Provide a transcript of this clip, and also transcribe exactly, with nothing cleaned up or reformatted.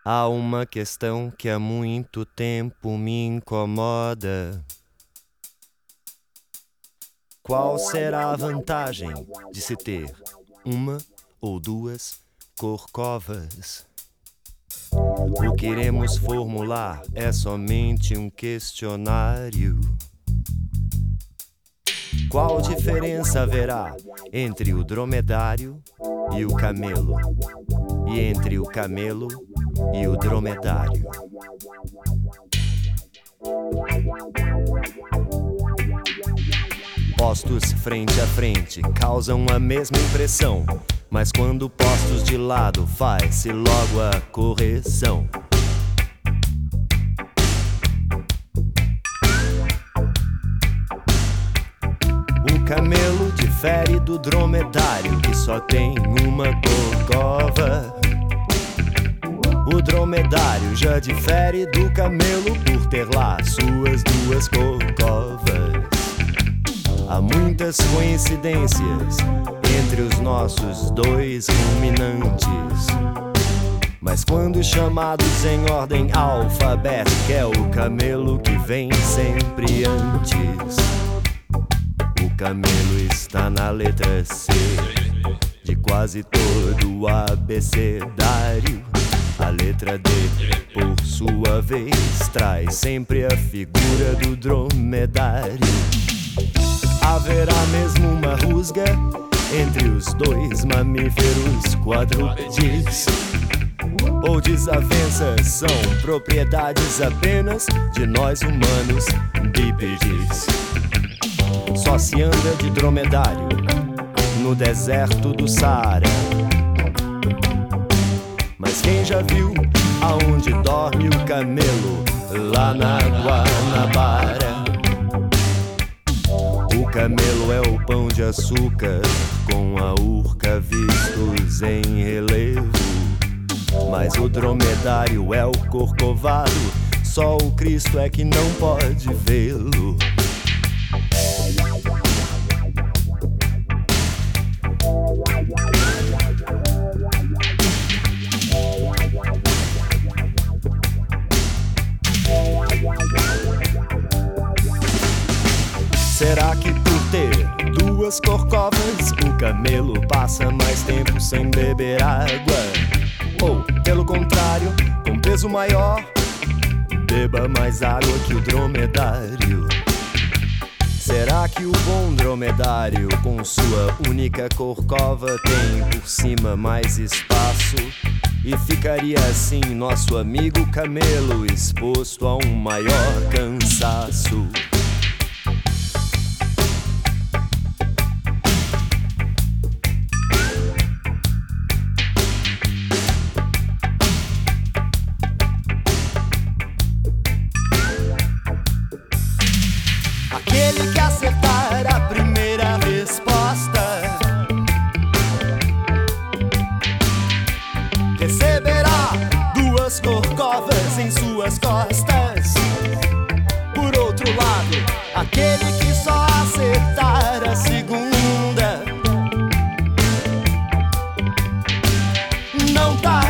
Há uma questão que há muito tempo me incomoda. Qual será a vantagem de se ter uma ou duas corcovas? O que iremos formular é somente um questionário. Qual diferença haverá entre o dromedário e o camelo? E entre o camelo e o dromedário? Postos frente a frente causam a mesma impressão, mas quando postos de lado faz-se logo a correção. O camelo difere do dromedário, que só tem uma corcova. O dromedário já difere do camelo por ter lá suas duas corcovas. Há muitas coincidências entre os nossos dois ruminantes, mas quando chamados em ordem alfabética é o camelo que vem sempre antes. O camelo está na letra C de quase todo o abecedário. A letra D, por sua vez, traz sempre a figura do dromedário. Haverá mesmo uma rusga entre os dois mamíferos quadrúpedes? Ou desavenças são propriedades apenas de nós humanos bípedes? Só se anda de dromedário no deserto do Saara. Mas quem já viu aonde dorme o camelo lá na Guanabara? O camelo é o pão de açúcar com a urca vistos em relevo, mas o dromedário é o corcovado, só o Cristo é que não pode vê-lo. Será que por ter duas corcovas o camelo passa mais tempo sem beber água? Ou, pelo contrário, com peso maior, beba mais água que o dromedário? Será que o bom dromedário com sua única corcova tem por cima mais espaço? E ficaria assim nosso amigo camelo exposto a um maior cansaço? Aquele que acertar a primeira resposta receberá duas corcovas em suas costas. Por outro lado, aquele que só acertar a segunda não tá